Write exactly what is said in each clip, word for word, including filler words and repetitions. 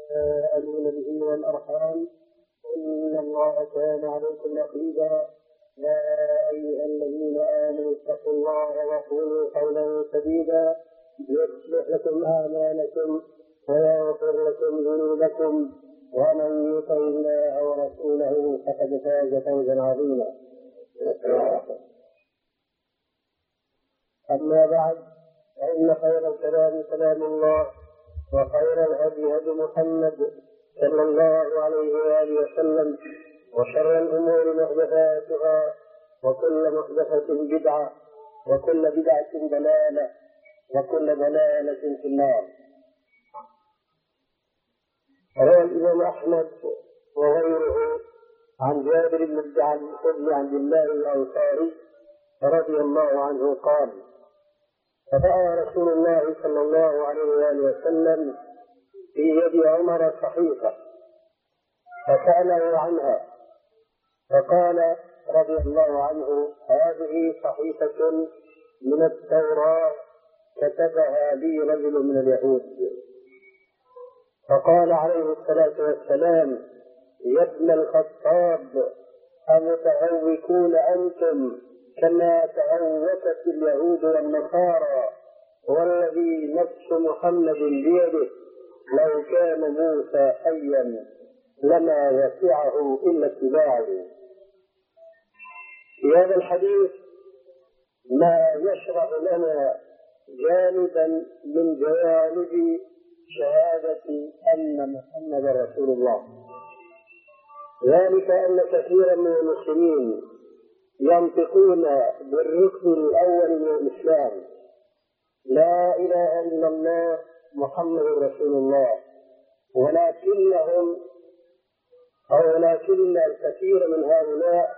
تساءلون به والأرحام إن الله كان عليكم رقيبا. يا أيها الذين آمنوا اتقوا الله وقولوا قولا سديدا يصلح لكم أعمالكم ويغفر لكم ذنوبكم ومن يطع الله ورسوله فقد فاز فوزا عظيما. أما بعد، فإن خير الكلام كلام الله وخير الهدي هدي محمد صلى الله عليه وآله وسلم وشر الأمور محدثاتها وكل محدثة بدعة وكل بدعة ضلالة وكل ضلالة في النار. روى الإمام أحمد وغيره عن جابر بن عبد الله الأنصاري رضي الله عنه قال: فرأى رسول الله صلى الله عليه وآله وسلم في يد عمر صحيفة فسأله عنها فقال رضي الله عنه: هذه صحيفة من التوراة كتبها لي رجل من اليهود. فقال عليه الصلاة والسلام: يا ابن الخطاب، أمتهوكون أنتم كما تهوكت اليهود والنصارى، والذي نفس محمد بيده لو كان موسى حيا لما وسعه إلا اتباعه. في هذا الحديث ما يشرح لنا جانبا من جوانب شهادة أن محمد رسول الله، ذلك أن كثيرا من المسلمين ينطقون بالركن الأول من الإسلام: لا إله إلا الله محمد رسول الله، ولكنهم أو ولكن الكثير من هؤلاء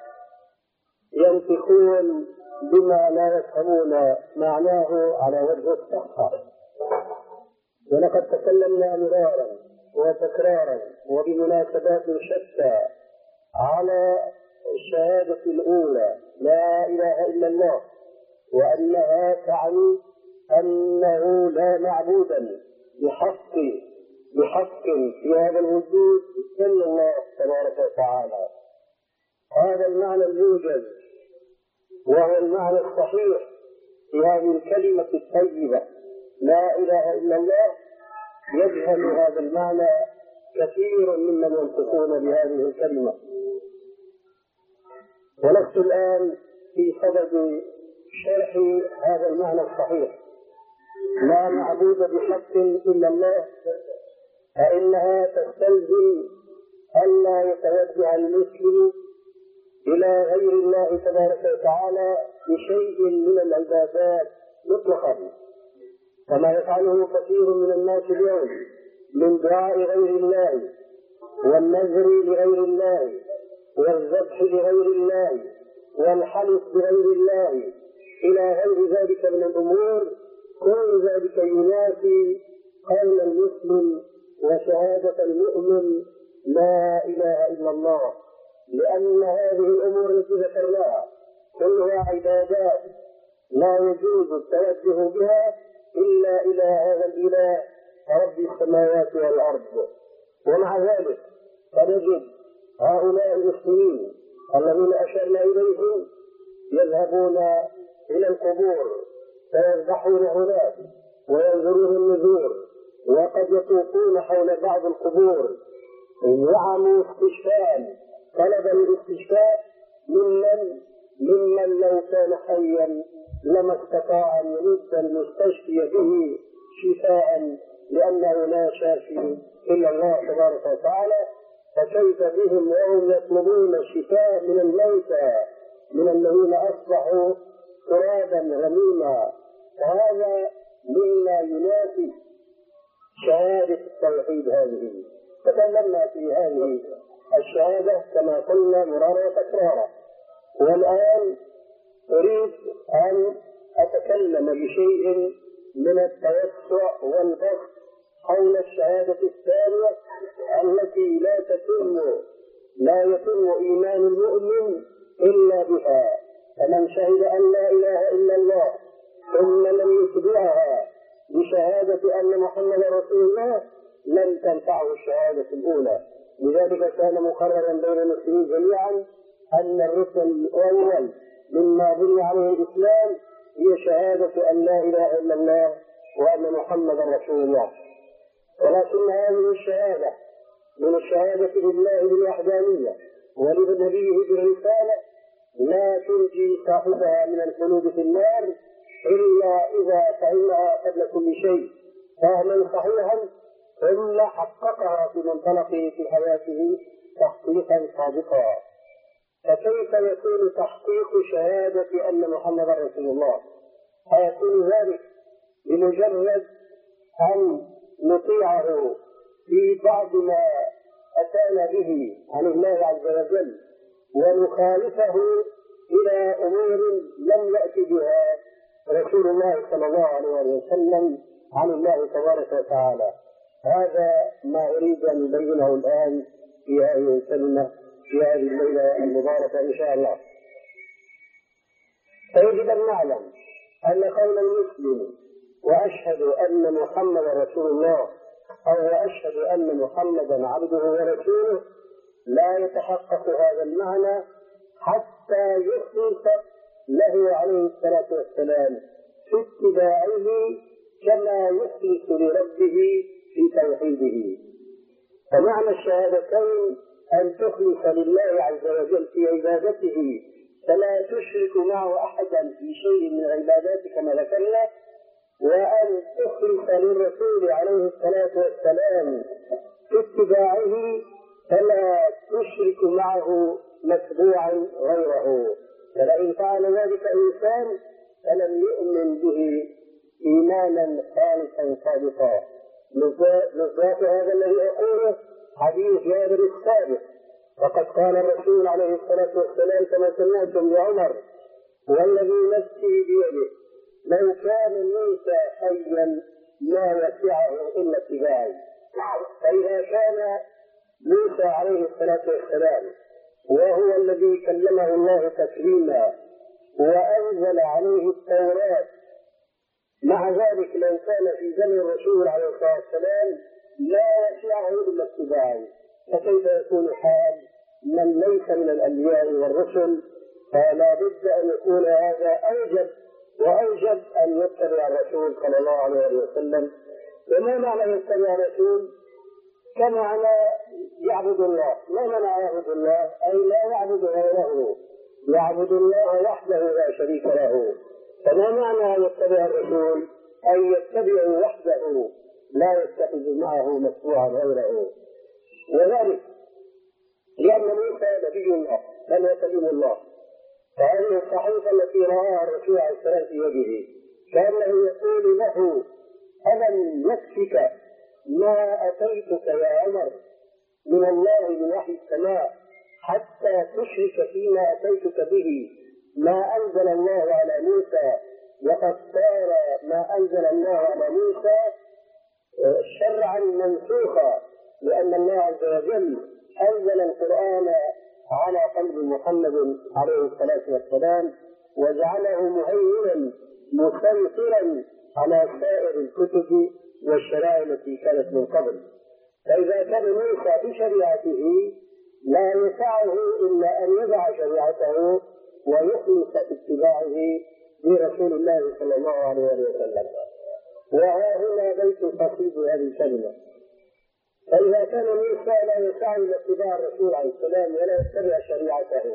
ينطقون بما لا يفهمون معناه على وجه الصحة. ولقد تكلمنا مرارا وتكرارا وبمناسبات شتى على الشهادة الأولى لا إله إلا الله، وأنها تعني أنه لا معبودا بحق بحق في هذا الوجود إلا الله تبارك وتعالى. هذا المعنى الموجز وهو المعنى الصحيح في هذه الكلمة الطيبة لا إله إلا الله. يجهل هذا المعنى كثير ممن ينطقون بهذه الكلمة. ولست الآن في صدد شرح هذا المعنى الصحيح: لا معبود بحق إلا الله، فإنها تستلزم ألا يتوجه المسلم إلى غير الله تبارك وتعالى بشيء من العبادات مطلقا، كما يفعله كثير من الناس اليوم من دعاء غير الله والنذر لغير الله والذبح لغير الله والحلف بغير الله إلى غير ذلك من الأمور. كل ذلك ينافي قول المسلم وشهادة المؤمن لا إله إلا الله، لأن هذه الأمور التي ذكرناها كلها عبادات لا يجوز التوجه بها إلا إلى هذا الإله رب السماوات والأرض. ومع ذلك فنجد هؤلاء المسلمين الذين أشرنا إليهم يذهبون إلى القبور فيذبحون هناك وينذرون النذور، وقد يطوفون حول بعض القبور زعموا استشفاء، طلب الاستشفاء ممن ممن لو كان حيا لما استطاع أن يمد المستشفي به شفاء، لأنه لا شافي إلا الله تبارك وتعالى. فكيف بهم وهم يطلبون الشفاء من الموتى من الذين أصبحوا ترابا غميما؟ وهذا مما ينافي شهادة التوحيد هذه. تكلمنا في هذه الشهادة كما قلنا مرارا وتكرارا، والآن أريد أن أتكلم بشيء من التوسع والبسط حول الشهادة الثانية التي لا تتم لا يتم إيمان المؤمن إلا بها. فمن شهد أن لا إله إلا الله ثم لم يتبعها بشهادة أن محمد رسول الله لم تنفعه الشهادة الأولى. لذلك كان مقررا بين المسلمين جميعا أن الركن الأول مما بني عليه الإسلام هي شهادة أن لا إله إلا الله وأن محمدا رسول الله. ولكن هذه الشهادة من الشهادة لله بالوحدانية ولنبيه بالرسالة لا تنجي صاحبها من الخلود في النار إلا إذا فهمها قبل كل شيء فهما صحيحا ثم حققها في منطلقه في حياته تحقيقا صادقا. فكيف يكون تحقيق شهادة أن محمدا رسول الله؟ فيكون ذلك بمجرد أن نطيعه في بعض ما أتانا به عن الله عز وجل ونخالفه إلى أمور لم يأتي بها رسول الله صلى الله عليه وسلم عن الله تبارك وتعالى. هذا ما أريد أن أبينه الآن في هذه الكلمة في هذه الليلة المباركة إن شاء الله. فيجب أن نعلم أن قول المسلم وأشهد أن محمدا رسول الله أو أشهد أن محمدا عبده ورسوله لا يتحقق هذا المعنى حتى يخلص له عليه الصلاة والسلام في اتباعه كما يخلص لربه في توحيده. فمعنى الشهادتين أن تخلص لله عز وجل في عبادته فلا تشرك معه أحدا في شيء من عباداتك كما ذكرنا، وأن تخلص للرسول عليه الصلاة والسلام في اتباعه فلا تشرك معه متبوعا غيره. فلئن فعل ذلك إنسان فلم يؤمن به إيمانا خالصا صادقا. مصداق هذا الذي أقوله حديث جابر السابق، وقد قال الرسول عليه الصلاة والسلام كما سمعتم لعمر والذي نفسي بيده لو كان موسى حيا ما وسعه إلا اتباعي. فإذا كان موسى عليه الصلاة والسلام وهو الذي كلمه الله تكليما وأنزل عليه التوراة، مع ذلك لو كان في زمن الرسول عليه الصلاة والسلام لا وسعه إلا اتباعي، فكيف يكون حال من ليس من الأنبياء والرسل؟ فلا بد أن يكون هذا أوجب وأوجب أن يتبع الرسول صلى الله عليه وسلم. وما معنى يتبع الرسول؟ كمعنى يعبد الله. ما معنى يعبد الله؟ أي لا يعبد غيره، يعبد الله وحده لا شريك له. فما معنى يتبع الرسول؟ أي يتبع وحده لا يتخذ معه متبوعا غيره. وذلك لأن موسى نبي الله بل يكلم الله، فهذه الصحيفة التي رآها الرسول عليه السلام في يده كأنه يقول له ألم يكفك ما أتيتك يا عمر من الله من وحي السماء حتى تشرك فيما أتيتك به ما أنزل الله على موسى، وقد صار ما أنزل الله على موسى شرعا منسوخا، لأن الله عز وجل أنزل القرآن على قلب محمد عليه الصلاة والسلام وجعله مهيمنا مسيطرا على سائر الكتب والشرائع التي كانت من قبل. فإذا كان موسى بشريعته لا يسعه إلا أن يضع شريعته ويخلص اتباعه برسول الله صلى الله عليه وسلم. وها هنا بيت قصيد هذه الكلمة. فإذا كان موسى لا يسعى إلى اتباع الرسول عليه السلام ولا يتبع شريعته،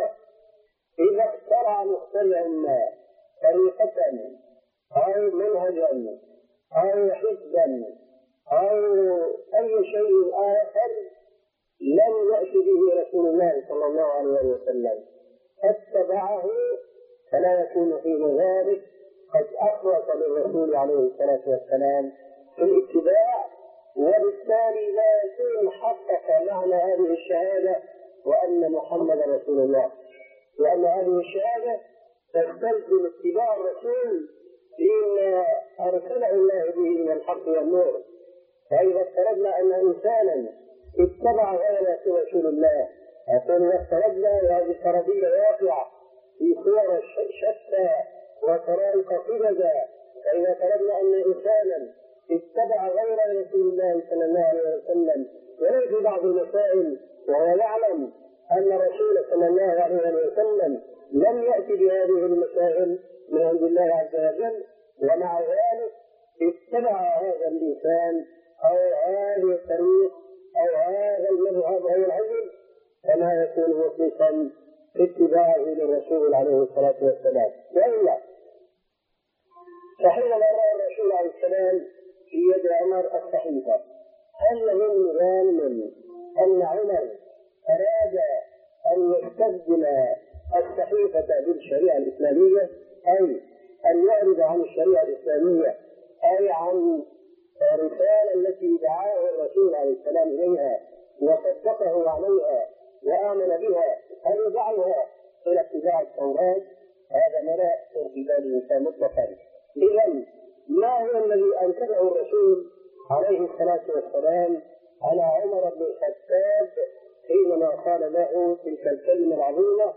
إذا اخترع مخترع ما طريقة أو منهجا أو حزبا أو أي شيء آخر لم يأتي به رسول الله صلى الله عليه وسلم اتبعه فلا يكون في ذلك قد أخلص للرسول عليه الصلاة والسلام في الاتباع، وبالتالي لا يكون حقق معنى هذه الشهادة وأن محمد رسول الله، لأن هذه الشهادة تستلزم اتباع الرسول فيما أرسله الله به من الحق والنور. فإذا افترضنا أن إنسانا اتبع غير رسول الله، أقول إذا افترضنا هذه الفرضية واقعة في صور شتى وطرائق قبضة، فإذا افترضنا أن إنسانا اتبع غير رسول الله صلى الله عليه وسلم ولو في بعض المسائل، وهو يعلم أن الرسول صلى الله عليه وسلم لم يأتي بهذه المسائل من عند الله عز وجل، ومع ذلك اتبع هذا الإنسان أو هذه الطريق أو هذا المذهب أو العلم، فما يكون مخلصا في اتباعه للرسول عليه الصلاة والسلام. وإلا فحينما رأى الرسول عليه السلام في يد عمر الصحيفة، هل من ظان أن عمر أراد أن يستبدل الصحيفة بالشريعة الإسلامية، أي أن يعرض عن الشريعة الإسلامية، أي عن الرسالة التي دعاه الرسول عليه السلام إليها وصدقه عليها وآمن بها، أن يدعها إلى اتباع التوراة؟ هذا ما لا يحصل في ذلك الإنسان مطلقا. إذن ما هو الذي أنكره الرسول عليه الصلاة والسلام على عمر بن الخطاب حينما قال له تلك الكلمة العظيمة: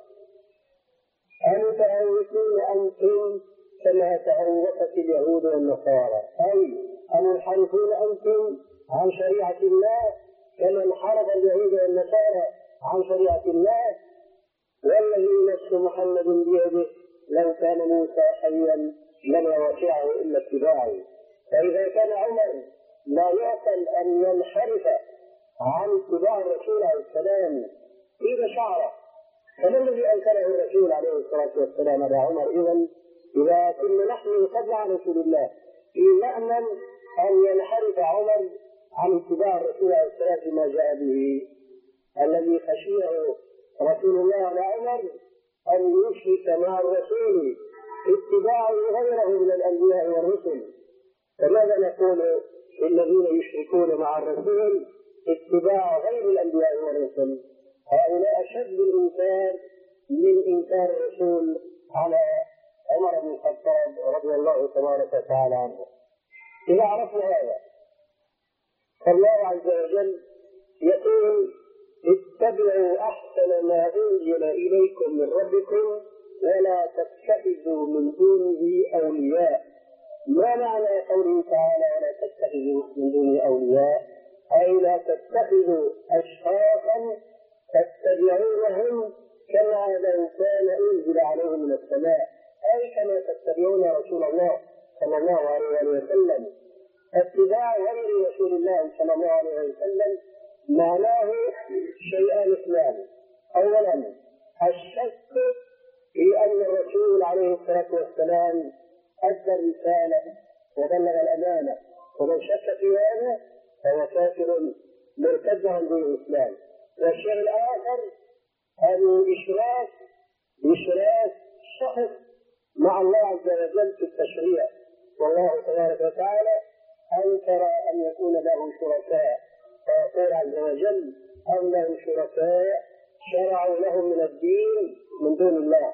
أمتعوقون أنتم كما تعوقت اليهود والنصارى، أي أمنحرفون أنتم عن شريعة الله كما انحرف اليهود والنصارى عن شريعة الله؟ والذي نفس محمد بيده لو كان موسى حيا لما وسعه إلا اتباعه. فإذا كان عمر لا يعقل أن ينحرف عن اتباع الرسول عليه السلام إذا شعره، فما الذي أنكره الرسول عليه الصلاة والسلام على عمر؟ إذن إذا كنا نحن نتبع رسول الله في مأمن أن ينحرف عمر عن اتباع الرسول عليه السلام بما جاء به، الذي خشيه رسول الله على عمر أن يشرك مع الرسول اتباع غيره من الأنبياء والرسل. فماذا نقول للذين يشركون مع الرسول اتباع غير الأنبياء والرسل؟ هؤلاء أشد الإنكار من إنكار الرسول على عمر بن الخطاب رضي الله تبارك وتعالى عنه. إذا عرفنا هذا فالله عز وجل يقول: اتبعوا أحسن ما أنزل إليكم من ربكم ولا تتخذوا من دونه أولياء. ما معنى قوله تعالى ولا تتخذوا من دونه أولياء؟ أي لا تتخذوا أشخاصا تتبعونهم كما لو كان أنزل عليهم من السماء، أي كما تتبعون رسول الله صلى الله عليه وسلم. اتباع غير رسول الله صلى الله عليه وسلم معناه شيئان اثنان: أولا الشك في أن الرسول عليه الصلاة والسلام أدى الرسالة وبلغ الأمانة، ومن شك في هذا فهو كافر مرتد عن دين الإسلام. والشيء الآخر الإشراك إشراك شخص مع الله عز وجل في التشريع، والله تبارك وتعالى أنكر أن يكون له شركاء، فيقول عز وجل: أم لهم شركاء شرعوا لهم من الدين من دون الله،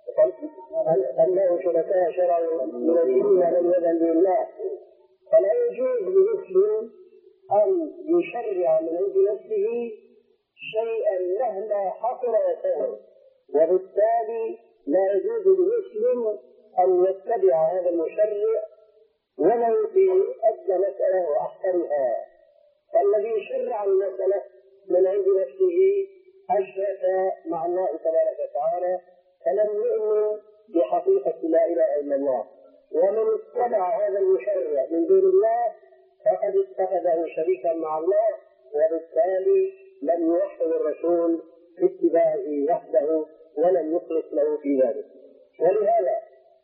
أم لهم شركاء شرعوا من الدين ما لم يأذن به الله. فلا يجوز لمسلم أن يشرع من عند نفسه شيئا مهما حصل وصور، وبالتالي لا يجوز لمسلم أن يتبع هذا المشرع ولو في أدنى مسألة وأحسنها. فالذي شرع المسألة من عند نفسه أشرك مع الله تبارك وتعالى، فلم يؤمن بحقيقة لا إله إلا الله. ومن اتبع هذا المشرع من دون الله فقد اتخذه شريكا مع الله، وبالتالي لم يوحد الرسول في اتباعه وحده ولم يخلص له في ذلك. ولهذا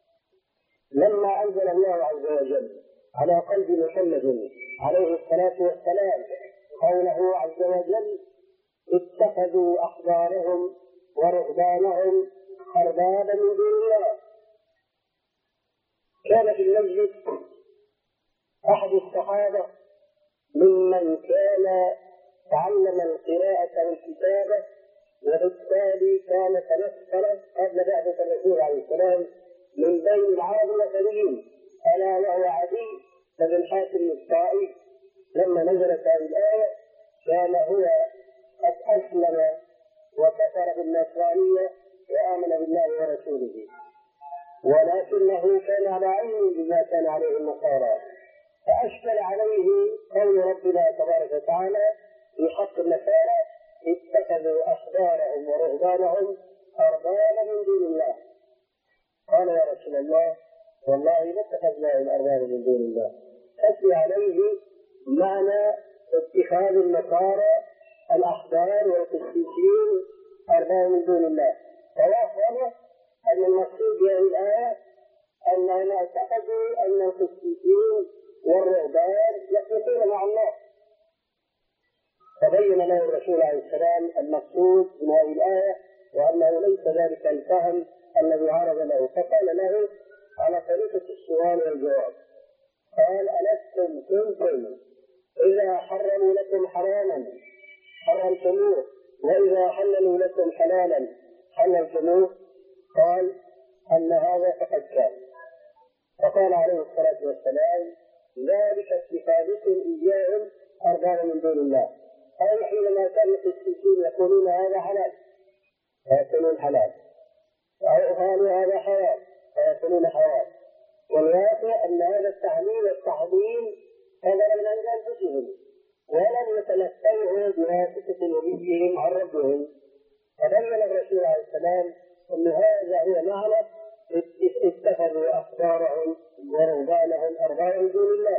لما أنزل الله عز وجل على قلب محمد عليه الصلاة والسلام قوله عز وجل: اتخذوا أحبارهم ورهبانهم أربابا من دون الله، كان في المسجد أحد الصحابة ممن كان تعلم القراءة والكتابة، وبالتالي كان تنقل قبل بعثة الرسول عليه السلام من بين العرب الأسريين، ألا وهو عدي بن حاتم الطائي. لما نزلت هذه الآية كان هو قد أسلم وكفر بالنصرانية وآمن بالله ورسوله، ولكنه كان على علم بما كان عليه النصارى، فأشكل عليه قول ربنا تبارك وتعالى في حق النصارى اتخذوا أحبارهم ورهبانهم أربابا من دون الله. قال يا رسول الله والله ما اتخذناهم أربابا من دون الله. أتي عليه معنى اتخاذ النصارى الأحبار والقسيسين أربابا من دون الله. فواضح أن المقصود بهذه الآية أنهم اعتقدوا أن القسيسين والرهبان يخلصون مع الله. فبين له الرسول عليه السلام المقصود من هذه الآية وأنه ليس ذلك الفهم الذي عرض له، فقال له على طريقة السؤال والجواب. قال ألستم كنتم إذا حرموا لكم حراما حرمتموه وإذا حللوا لكم حلالا حللتموه؟ قال أن هذا فقد كان. فقال عليه الصلاة والسلام ذلك اتخاذكم إياهم أربابا من دون الله. أي حينما كانوا القسيسين يقولون هذا حلال فيقولون حلال، أو قالوا هذا حرام فيقولون حرام. والواقع أن هذا التحليل والتحريم هذا من عند أنفسهم ولم يتلقوه بواسطة نبيهم عن ربهم. فبين الرسول عليه السلام أن هذا هو معنى اتخذوا أحبارهم ورهبانهم أربابا من دون الله.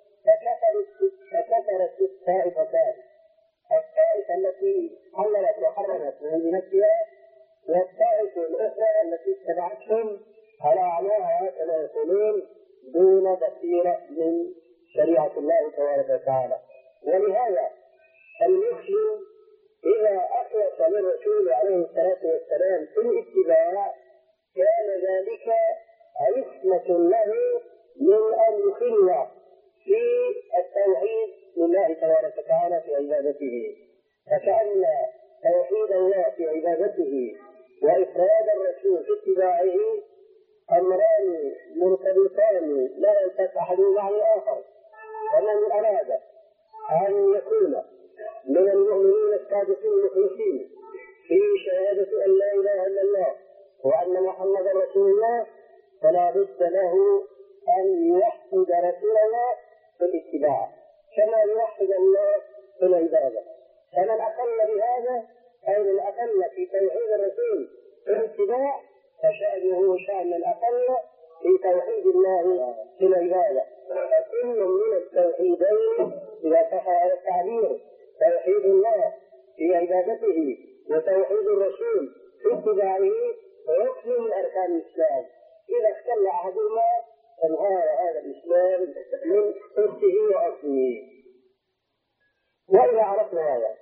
فكثرت الطائفتان، الطائفة التي حللت وحرمت من نفسها والطائفة الأخرى التي اتبعتهم على أعمالها كما يقولون دون بصيرة من شريعة الله تبارك وتعالى. ولهذا المسلم إذا أخلص للرسول عليه الصلاة والسلام في الاتباع كان ذلك عصمة له من أن يخل في التوحيد لله تبارك وتعالى في عبادته. فكأن توحيد الله في عبادته وإفراد الرسول في اتباعه أمران مرتبطان لا يلتقي أحدهما عن الآخر. ومن أراد أن يكون من المؤمنين الصادقين المخلصين في شهادة أن لا إله إلا الله وأن محمدا رسول الله فلا بد له أن يوحد رسول الله في الاتباع كما يوحد الله في العبادة. فمن أقل بهذا أي من أقل في توحيد الرسول في الاتباع فشأنه شأن الأقل في توحيد الله في العبادة. فكل من التوحيدين إذا صح هذا التعبير توحيد الله في عبادته وتوحيد الرسول في اتباعه ركن من أركان الإسلام. إذا اختل أحدهما انهار هذا الإسلام من أسه وأصله. وإذا عرفنا هذا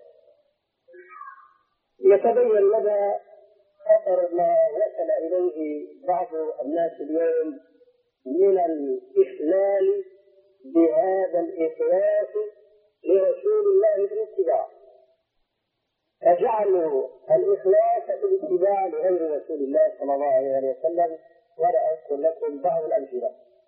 يتبين لنا خطر ما وصل إليه بعض الناس اليوم من الإخلال بهذا الإخلاص لرسول الله في الاتباع، فجعلوا الإخلاص في الاتباع لغير رسول الله صلى الله عليه وسلم. ولا أذكر لكم بعض الأمثلة.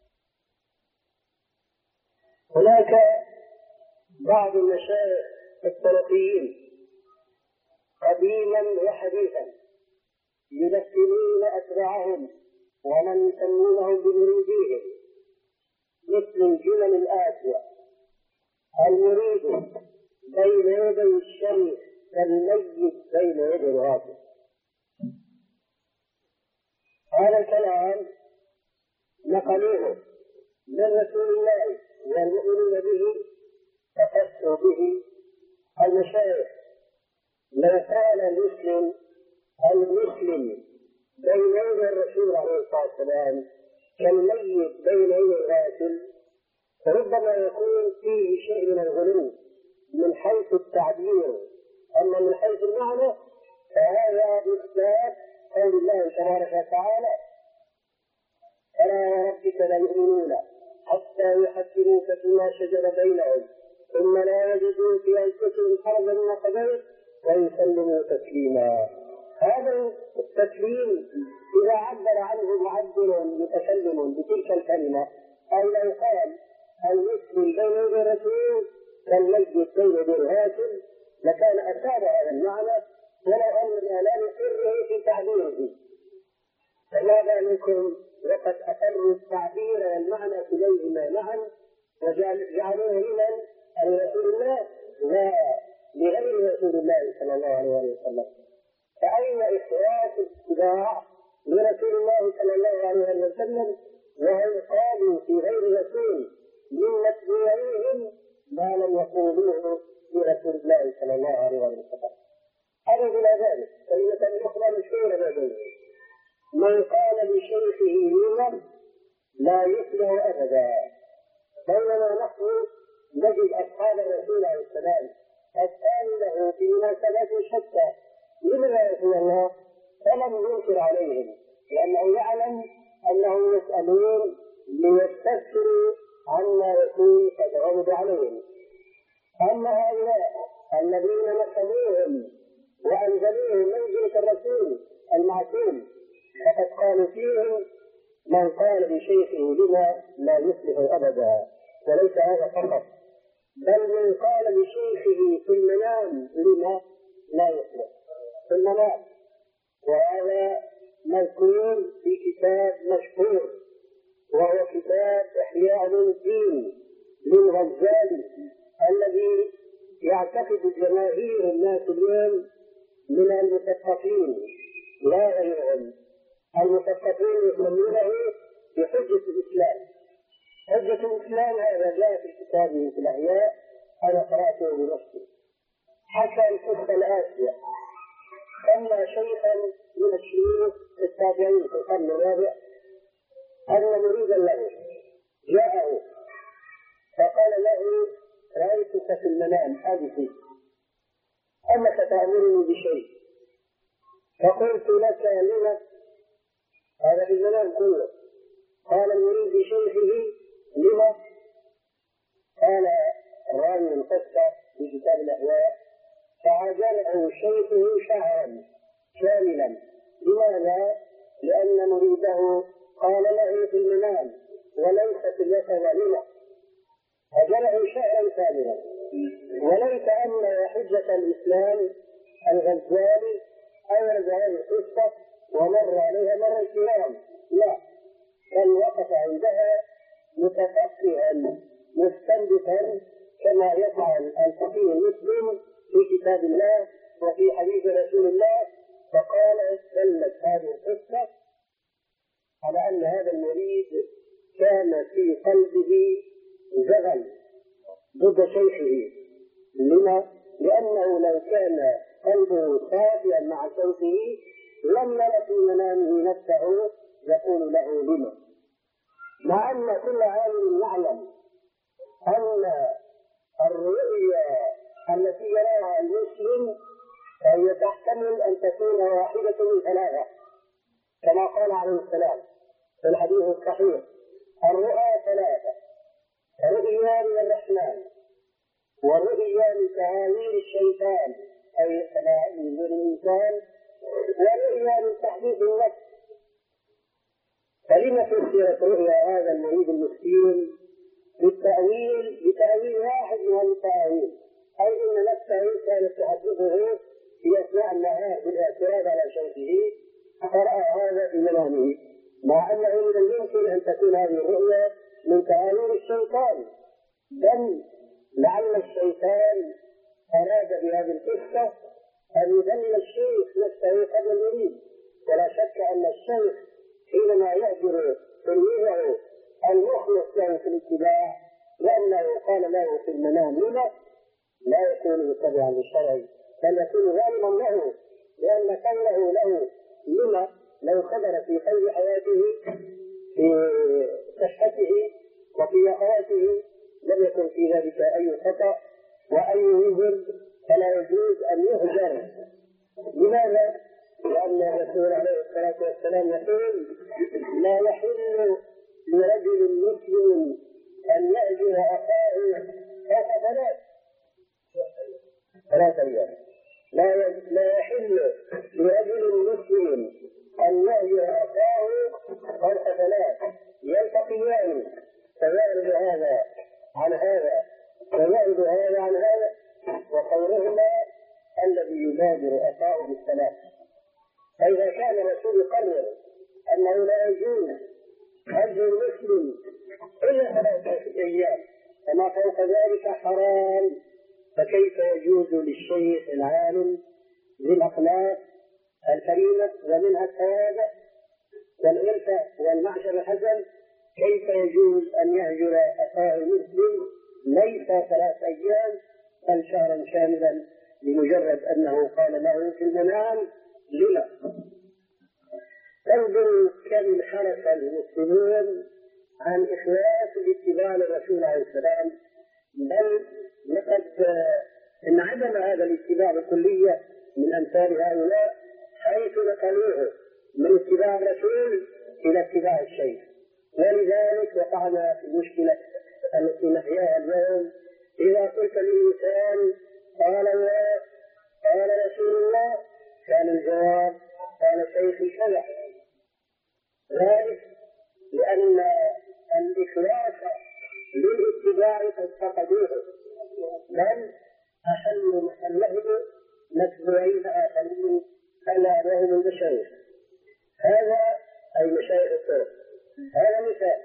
هناك بعض المشايخ السلفيين قديما وحديثا يذكرون أتباعهم ومن يسمونهم بمريديهم مثل الجمل الآتية: المريد بين يدي الشيخ كالميت بين يدي الغافل. هذا الكلام نقلوه من رسول الله والمؤمنين به تقصوا به المشايخ. لو قال المسلم المسلم بين يدي الرسول عليه الصلاة والسلام كالميت بين يدي الغافل ربما يكون فيه شيء من الغلو من حيث التعبير، أما من حيث المعنى فهذا إثبات قول الله تبارك وتعالى: فلا وربك لا يؤمنون حتى يحكموك فيما شجر بينهم ثم لا يجدوا في أنفسهم حرجا مما قضيت ويسلموا تسليما. هذا التسليم إذا عبر عنه معبر متكلم بتلك الكلمة أو لو قال المسلم بين يدي الرسول كالميت بين يدي الغافل لكان أصاب هذا المعنى، ولو أننا لا نقره في تعبيره. فما بالكم وقد أقروا التعبير والمعنى إليهما معا وجعلوه لمن؟ لرسول الله؟ لا، لغير رسول الله صلى الله عليه وسلم. فأين إخلاص الاتباع لرسول الله صلى الله عليه وسلم وهم قالوا في غير رسول من متبوعيهم ما لم يقولوه لرسول الله صلى الله عليه وسلم؟ هذا بلا ذلك كلمة أخرى مشهورة بذلك: من قال لشيخه لما لا يفلح أبدا. بينما نحن نجد أصحاب الرسول عليه السلام الثاني له في مناسبات شتى لماذا يا رسول الله؟ فلم ينكر عليهم، لأنه يعلم أنهم يسألون ليستفسروا عما يكون قد غضب عليهم. أما هؤلاء الذين نسلوهم وأنزلوهم منزلة الرسول المعصوم فقد قالوا فيهم: من قال لشيخه لما لا يفلح أبدا. وليس هذا فقط، بل من قال لشيخه في المنام لما لا يفلح في المنام. وهذا مذكور في كتاب مشهور وهو كتاب إحياء علوم الدين للغزالي، الذي يعتقد جماهير الناس اليوم من المثقفين لا غيرهم. المثقفين يسمونه بحجة الإسلام. حجة الإسلام هذا جاء في كتابه في الأحياء، أنا قرأته بنفسي. حكى القصة الآتية: سمى شيخا من الشيوخ التابعين في القرن الرابع أن مريدا له جاءه فقال له: رأيتك في المنام حادثي، أنك تأمرني بشيء. فقلت لك: لما؟ هذا في المنام كله. قال المريد بشيخه: لما؟ قال الراوي القصة في كتاب الأحياء: فعجله شيخه شهرا كاملا. لماذا؟ لأن مريده قال له في المنام وليست اليسر لما، عجله شهرا كاملا. وليس أن حجة الإسلام الغزالي أورد هذه القصة ومر عليها مر الكرام، لا، بل وقف عندها متفقها مستنبطا كما يفعل الفقيه المسلم في كتاب الله وفي حديث رسول الله. فقال: دلت هذه القصة على أن هذا المريد كان في قلبه زغل ضد شيخه. لما؟ لأنه لو كان قلبه صافيا مع شيخه لم يرى في منامه نفسه يقول له لما، مع أن كل عالم يعلم أن الرؤيا التي يراها المسلم فهي تحتمل أن تكون واحدة من ثلاثة، كما قال عليه السلام في الحديث الصحيح: الرؤى ثلاثة: رؤيا من الرحمن، ورؤيا من تهاويل الشيطان أي تلاعب الإنسان، ورؤيا من تحديث النفس. فلما فسرت رؤيا هذا المريض المسكين بالتأويل بتأويل واحد من التأويل، أي أن نفسه كانت تحدثه في أثناء النهار بالاعتراض على شيخه فرأى هذا في منامه، مع أنه من الممكن أن تكون هذه الرؤيا من تأويل الشيطان، بل لعل الشيطان أراد بهذه القصة أن يذل الشيخ نفسه قبل المريد. ولا شك أن الشيخ حينما يهجر تلميذه المخلص له في الاتباع لأنه قال له في المنام لما، لا يكون متبعا للشرع بل يكون ظالما له، لأن قوله له لما لو خبر في خير حياته في صحته وفي حياته لم يكن في ذلك أي خطأ وأي وزر، فلا يجوز أن يهجر. لماذا؟ لأن الرسول عليه الصلاة والسلام يقول: لا يحل لرجل مسلم أن يهجر أخاه فوق ثلاث ثلاث أيام. لا يحل لرجل مسلم أن يهجر أخاه فوق ثلاث يلتقيان فيعرض هذا عن هذا ويعرض هذا عن هذا، وقولهما الذي يبادر أخاه بالسلام. فإذا كان الرسول يقرر أنه لا يجوز هجر المسلم إلا ثلاثة أيام فما فوق ذلك حرام، فكيف يجوز للشيخ العالم ذي الأخلاق الكريمة ومنها التواضع والألفة والمعشر الحسن، كيف يجوز أن يهجر أخاه المسلم ليس ثلاث أيام بل شهرا شاملا لمجرد أنه قال له في المنام لما؟ انظروا كم حرص المسلمون عن إخلاص الاتباع للرسول عليه السلام، بل لقد انعدم هذا الاتباع بالكلية من أمثال هؤلاء، حيث نقلوه من اتباع الرسول إلى اتباع الشيخ. ولذلك وقعنا في المشكلة التي نحياها اليوم. إذا قلت للإنسان قال الله قال رسول الله، كان الجواب قال شيخ كذا. ذلك لأن الإخلاص للاتباع قد فقدوه، بل أحلوا محله متبوعين آخرين ألا وهم المشايخ. هذا أي مشايخ الطرق. هذا مثال.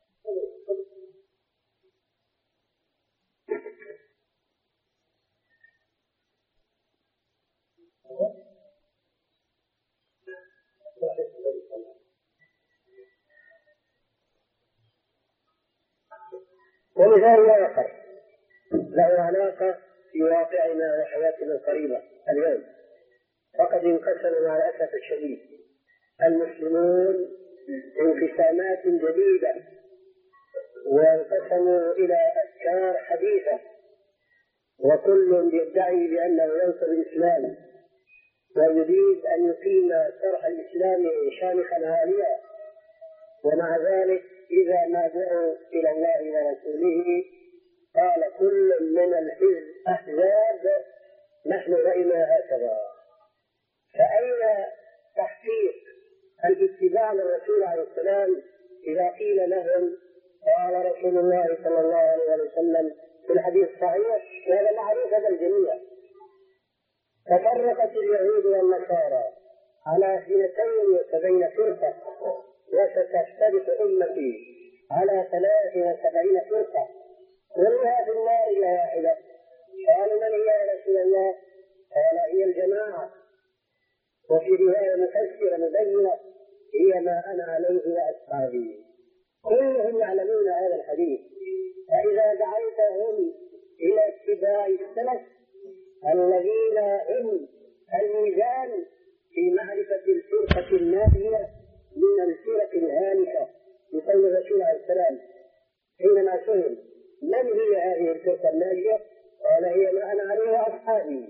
ومثال آخر له علاقة في واقعنا وحياتنا القريبة اليوم. فقد انقسم مع الأسف الشديد المسلمون انقسامات جديدة، وانقسموا إلى أفكار حديثة، وكل يدعي بأنه ينصر الإسلام ويريد أن يقيم شرح الإسلام شامخا عاليا، ومع ذلك إذا ما دعوا إلى الله ورسوله قال كل من الحزب أحزاب نحن رأينا هكذا. فأين تحقيق الاتباع للرسول عليه السلام إذا قيل لهم قال رسول الله صلى الله عليه وسلم في الحديث الصحيح؟ وهذا معروف هذا الجميع. تفرقت اليهود والنصارى على اثنتين وسبعين فرقة، وستفترق أمتي على ثلاث وسبعين فرقة، كلها في النار إلا واحدة. قالوا من هي يا رسول الله؟ قال هي الجماعة. وفي رواية مفسرة مبينة هي ما أنا عليه وأصحابي. كلهم يعلمون هذا الحديث. فإذا دعيتهم إلى اتباع السلف الذين هم الميزان في معرفة الفرقة الناجية من الفرق الهالكة بقول الرسول عليه السلام حينما سئل من هي هذه الفرقة الناجية؟ قال هي ما أنا عليه وأصحابي.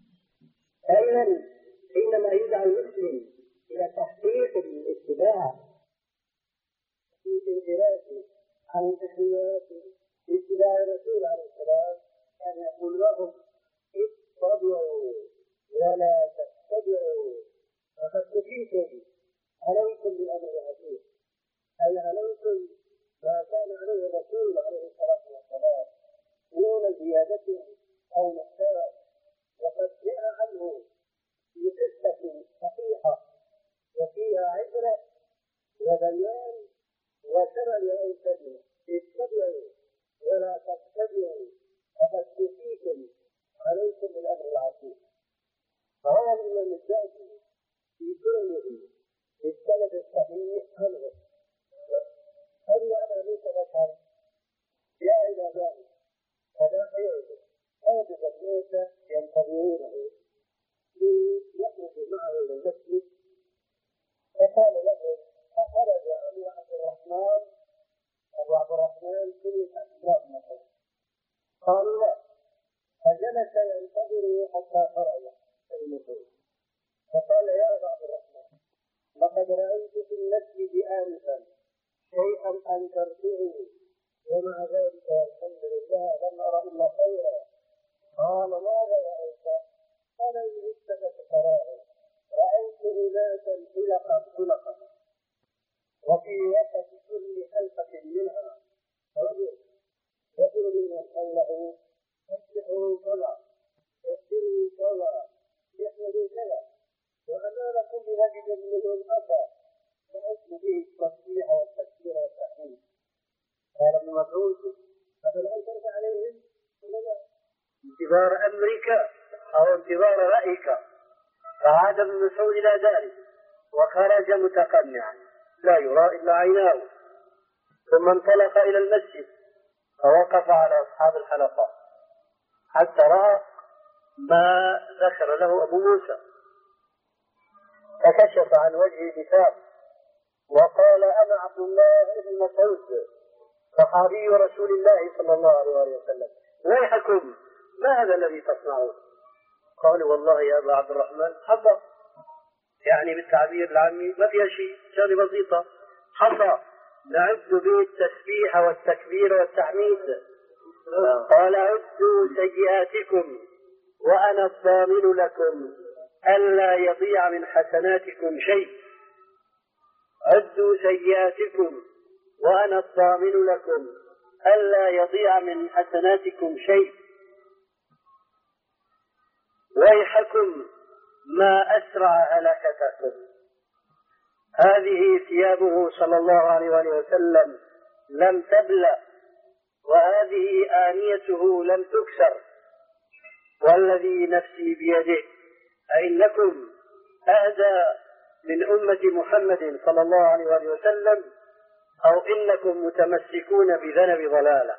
أيضا حينما يدعى المسلم إلى تحقيق الاتباع في انحرافه عن تحريات اتباع الرسول عليه السلام، كان يقول لهم اتبعوا ولا تتبعوا فقد كفيتم، عليكم بالأمر العزيز، أي عليكم ما كان عليه الرسول عليه الصلاة والسلام دون زيادة أو نقصان. وقد جاء عنه في قصة صحيحة وفيها عبرة وبيان وثمن أي كلمة: اتبعوا ولا تتبعوا فقد كفيتم، عليكم بالأمر العزيز. فهذا الإمام الشافعي في كونه في السند الصحيح عنه أن أنا ليس بشر يا إلى ذلك فلا خير هذا الناس ينتظرونه ليخرج معه إلى المسجد. فقال له فخرج أبو عبد الرحمن أبو عبد الرحمن في أسباب مصر. قالوا لا، فجلس ينتظره حتى خرج المسجد. فقال يا أبا عبد الرحمن لقد رأيت في المسجد آنفا شيئا أنكرته، ومع ذلك الحمد لله لم أرى إلا خيرا. قال ماذا رأيت؟ قال إن عدت فتراه رأيت أناسا حلقا حلقا، وفي وسط كل حلقة منها رجل يقول منهم حوله افتحوا كذا افتحوا كذا احمدوا كذا، وأمام كل رجل منهم أتى فأسل به التصبيح والتكبير والتحميد. قال ابن مسعود فبل أنكر اعتبار رأيك. فعاد ابن مسعود إلى داره وخرج متقنعا لا يرى إلا عيناه، ثم انطلق إلى المسجد فوقف على أصحاب الحلقات حتى رأى ما ذكر له أبو موسى، فكشف عن وجهه بثاب وقال: أنا عبد الله بن مسعود صحابي رسول الله صلى الله عليه وسلم، ويحكم ما هذا الذي تصنعون؟ قالوا: والله يا أبا عبد الرحمن حصى، يعني بالتعبير العامي ما فيها شيء، شغله بسيطة، حصى نعد به التسبيح والتكبير والتحميد. قال: عدوا سيئاتكم وأنا الضامن لكم ألا يضيع من حسناتكم شيء. عدوا سيئاتكم وأنا الضامن لكم ألا يضيع من حسناتكم شيء. ويحكم ما أسرع هلكتكم. هذه ثيابه صلى الله عليه وسلم لم تبلى، وهذه آنيته لم تكسر، والذي نفسي بيده أئنكم أهدى من أمة محمد صلى الله عليه وسلم أو إنكم متمسكون بذنب ضلالة.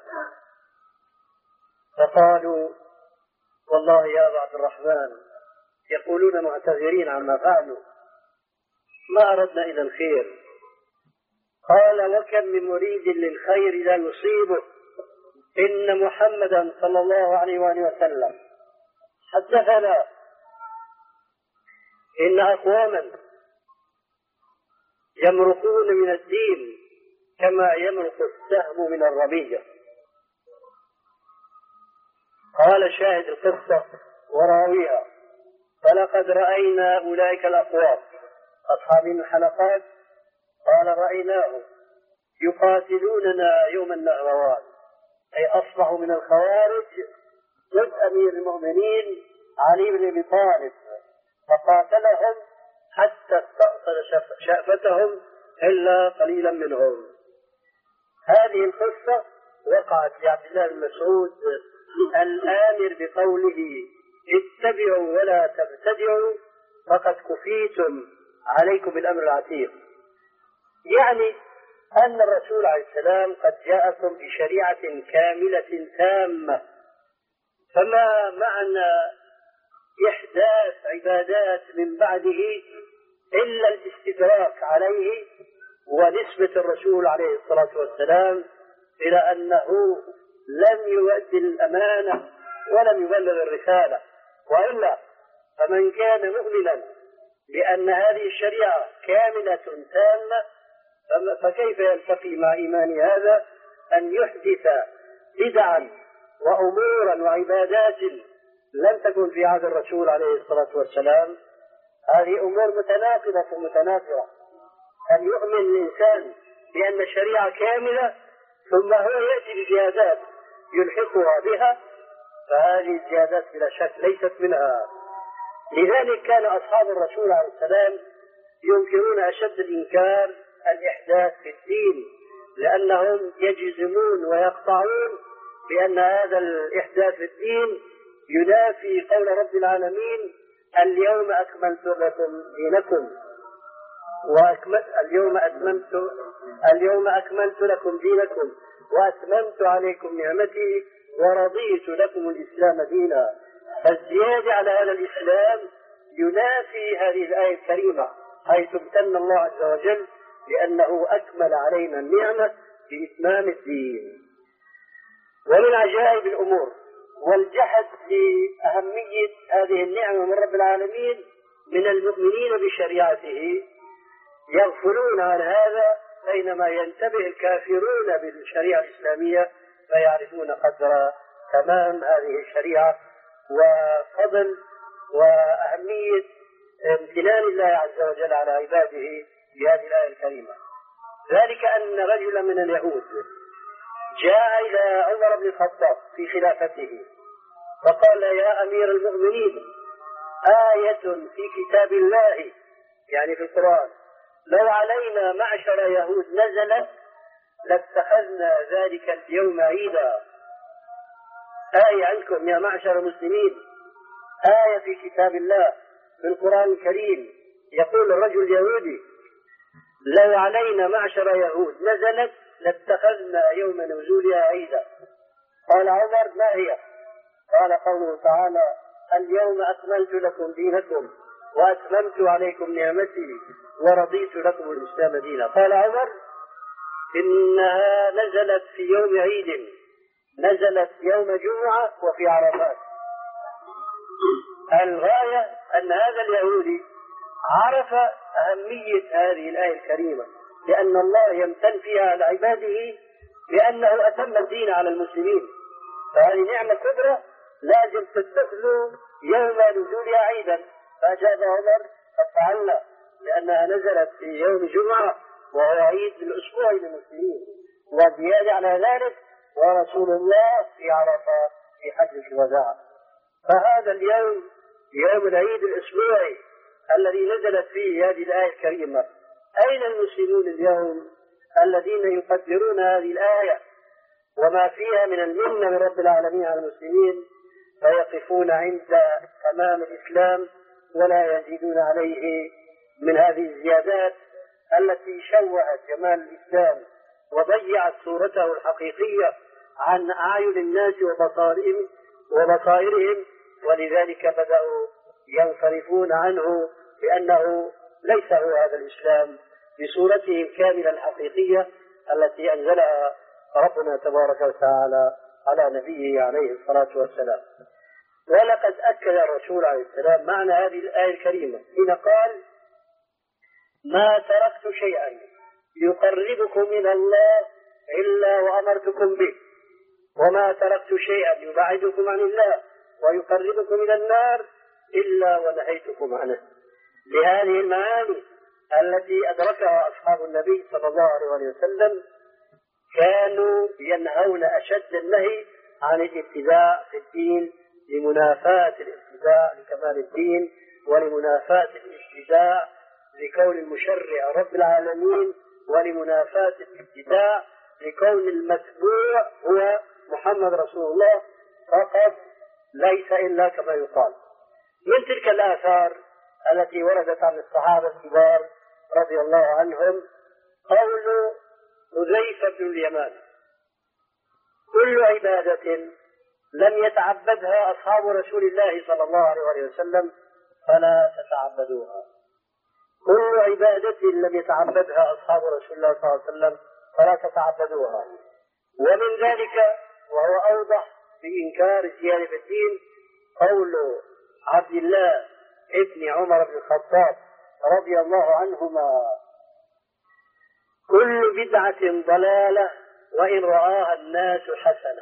فقالوا: والله يا أبا عبد الرحمن يقولون معتذرين عما فعلوا، ما أردنا إلى الخير. قال: وكم من مريد للخير لا يصيبه، إن محمدا صلى الله عليه وسلم حدثنا إن أقواما يمرقون من الدين كما يمرق السهم من الرمية. قال شاهد القصة وراويها: فلقد رأينا أولئك الأقوام أصحاب الحلقات، قال رأيناهم يقاتلوننا يوم النهروان، أي أصبحوا من الخوارج ضد أمير المؤمنين علي بن أبي طالب، فقاتلهم حتى استأصل شأفتهم إلا قليلا منهم. هذه القصة وقعت لعبد الله بن مسعود الآمر بقوله: اتبعوا ولا تبتدعوا فقد كفيتم، عليكم بالأمر العتيق. يعني أن الرسول عليه السلام قد جاءكم بشريعة كاملة تامة، فما معنى إحداث عبادات من بعده إلا الاستدراك عليه ونسبة الرسول عليه الصلاة والسلام إلى أنه لم يؤدي الأمانة ولم يبلغ الرسالة. وإلا فمن كان مؤمنا بأن هذه الشريعة كاملة تامة فكيف يلتقي مع إيمان هذا أن يحدث بدعا وأمورا وعبادات لم تكن في عهد الرسول عليه الصلاة والسلام؟ هذه أمور متناقضة ومتنافرة. أن يؤمن الإنسان بأن الشريعة كاملة ثم هو يأتي بزيادات يلحقها بها، فهذه الزيادات بلا شك ليست منها. لذلك كان أصحاب الرسول عليه السلام ينكرون أشد الإنكار الإحداث في الدين، لأنهم يجزمون ويقطعون بأن هذا الإحداث في الدين ينافي قول رب العالمين: اليوم أكملت لكم دينكم وأكملت اليوم أتممت اليوم أكملت لكم دينكم وأتممت عليكم نعمتي ورضيت لكم الإسلام دينا. فالزيادة على هذا الإسلام ينافي هذه الآية الكريمة، حيث امتن الله عز وجل لأنه أكمل علينا النعمة بإتمام الدين. ومن عجائب الأمور والجحد لأهمية هذه النعمة من رب العالمين من المؤمنين بشريعته، يغفلون عن هذا بينما ينتبه الكافرون بالشريعة الإسلامية فيعرفون قدر تمام هذه الشريعة وفضل وأهمية امتنان الله عز وجل على عباده بهذه الآية الكريمة. ذلك أن رجلا من اليهود جاء إلى عمر بن الخطاب في خلافته فقال: يا أمير المؤمنين، آية في كتاب الله يعني في القرآن لو علينا معشر يهود نزلت لاتخذنا ذلك اليوم عيدا. آية عندكم يا معشر المسلمين، آية في كتاب الله في القرآن الكريم يقول الرجل اليهودي: لو علينا معشر يهود نزلت لاتخذنا يوم نزولها عيدا. قال عمر: ما هي؟ قال: قوله تعالى: اليوم أكملت لكم دينكم وأتممت عليكم نعمتي ورضيت لكم الإسلام دينا. قال عمر: إنها نزلت في يوم عيد، نزلت يوم جمعة وفي عرفات. الغاية أن هذا اليهودي عرف أهمية هذه الآية الكريمة، لأن الله يمتن فيها على عباده لأنه أتم الدين على المسلمين، فهذه نعمة كبرى لازم تتخذوا يوم نزولها عيدا. فأجاب عمر: قد فعلنا، لأنها نزلت في يوم جمعة وهو عيد الأسبوع للمسلمين، وزيادة على ذلك ورسول الله في عرفة في حجة الوداع. فهذا اليوم يوم العيد الأسبوعي الذي نزلت فيه هذه الآية الكريمة. أين المسلمون اليوم الذين يقدرون هذه الآية وما فيها من المنة من رب العالمين على المسلمين، فيقفون عند أمام الإسلام ولا يزيدون عليه من هذه الزيادات التي شوهت جمال الإسلام وضيعت صورته الحقيقية عن أعين الناس وبصائرهم وبصائرهم ولذلك بدأوا ينصرفون عنه لأنه ليس هو هذا الإسلام بصورته الكاملة الحقيقية التي أنزلها ربنا تبارك وتعالى على نبيه عليه الصلاة والسلام. ولقد أكد الرسول عليه السلام معنى هذه الآية الكريمة حين قال: ما تركت شيئا يقربكم إلى الله إلا وأمرتكم به، وما تركت شيئا يبعدكم عن الله ويقربكم إلى النار إلا ونهيتكم عنه. لهذه المعاني التي أدركها أصحاب النبي صلى الله عليه وسلم كانوا ينهون أشد النهي عن الابتداع في الدين لمنافاة الابتداع لكمال الدين ولمنافاة الابتداع لكون المشرع رب العالمين ولمنافاة الابتداع لكون المتبوع هو محمد رسول الله فقط ليس إلا كما يقال. من تلك الآثار التي وردت عن الصحابة الكبار رضي الله عنهم قول حذيفة بن اليمان: كل عبادة لم يتعبدها أصحاب رسول الله صلى الله عليه وسلم فلا تتعبدوها. كل عبادة لم يتعبدها أصحاب رسول الله صلى الله عليه وسلم فلا تتعبدوها. ومن ذلك وهو أوضح في إنكار الزيادة في الدين قول عبد الله ابن عمر بن الخطاب رضي الله عنهما: كل بدعة ضلالة وإن رآها الناس حسنة.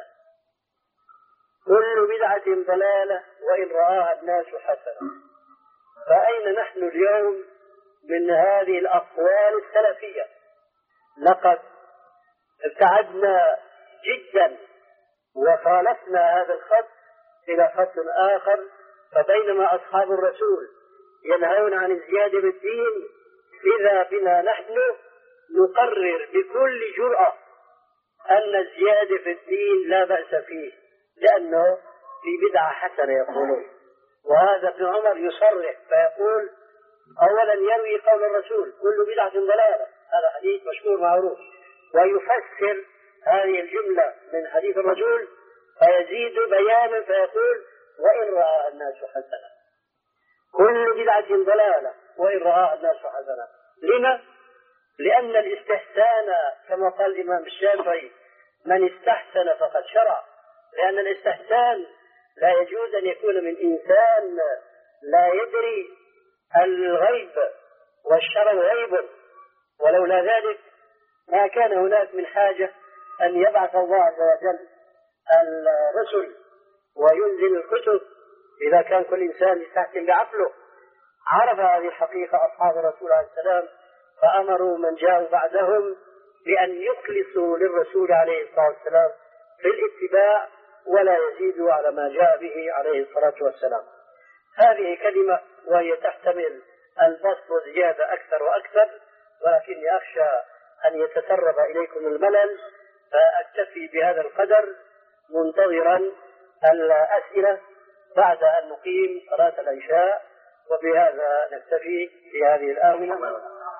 كل بدعة ضلالة وإن رآها الناس حسنة. فأين نحن اليوم من هذه الأقوال السلفية؟ لقد ابتعدنا جدا وخالفنا هذا الخط إلى خط آخر. فبينما أصحاب الرسول ينهون عن الزيادة بالدين، إذا بنا نحن نقرر بكل جرأة أن الزيادة في الدين لا بأس فيه لأنه في بدعة حسنة يقولون. وهذا ابن عمر يصرح فيقول: أولا يروي قول الرسول كل بدعة ضلالة، هذا حديث مشهور معروف، ويفسر هذه الجملة من حديث الرسول فيزيد بيانا فيقول: وإن رأى الناس حسنة. كل بدعة ضلالة وإن رأى الناس حسنة. لما؟ لأن الاستحسان كما قال الإمام الشافعي: من استحسن فقد شرع. لأن الاستحسان لا يجوز أن يكون من إنسان لا يدري الغيب والشرع غيب، ولولا ذلك ما كان هناك من حاجة أن يبعث الله عز وجل الرسل وينزل الكتب إذا كان كل إنسان يستحسن بعقله. عرف هذه الحقيقة أصحاب الرسول عليه السلام فأمروا من جاءوا بعدهم بأن يخلصوا للرسول عليه الصلاة والسلام في الاتباع ولا يزيدوا على ما جاء به عليه الصلاة والسلام. هذه كلمة وهي تحتمل البسط والزيادة أكثر وأكثر، ولكني أخشى أن يتسرب إليكم الملل فأكتفي بهذا القدر منتظرا الأسئلة بعد أن نقيم صلاة العشاء، وبهذا نكتفي في هذه الآونة.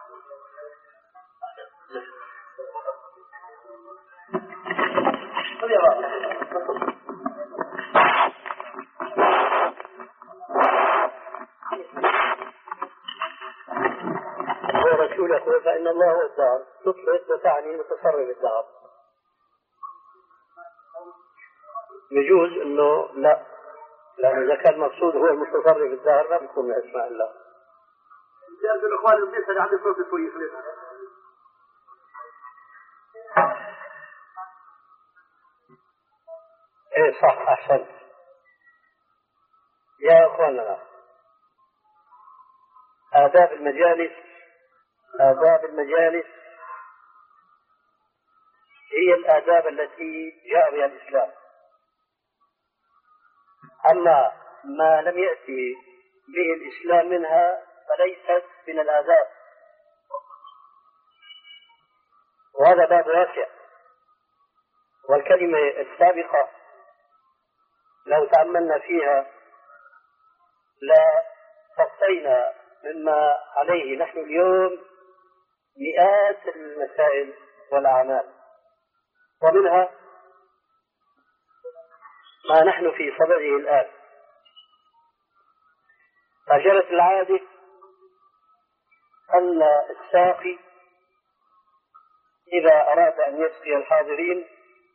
ورسول يقول فإن الله هو الدار، تطلق وتعني متصرف الدار. يجوز انه لا، لأن إذا كان المقصود هو المتصرف الدار ما بيكون من أسماء الله. جاءت الإخوان الناس اللي عندي صوت كويس ليه؟ ايه صح، أحسنت يا أخواننا. آداب المجالس، آداب المجالس هي الآداب التي جاء بها الإسلام. أما ما لم يأتي به الإسلام منها فليست من الآداب، وهذا باب واسع. والكلمة السابقة لو تأملنا فيها لا فصينا مما عليه نحن اليوم مئات المسائل والأعمال، ومنها ما نحن في صدده الآن. فجرت العادة أن الساقي إذا أراد أن يسقي الحاضرين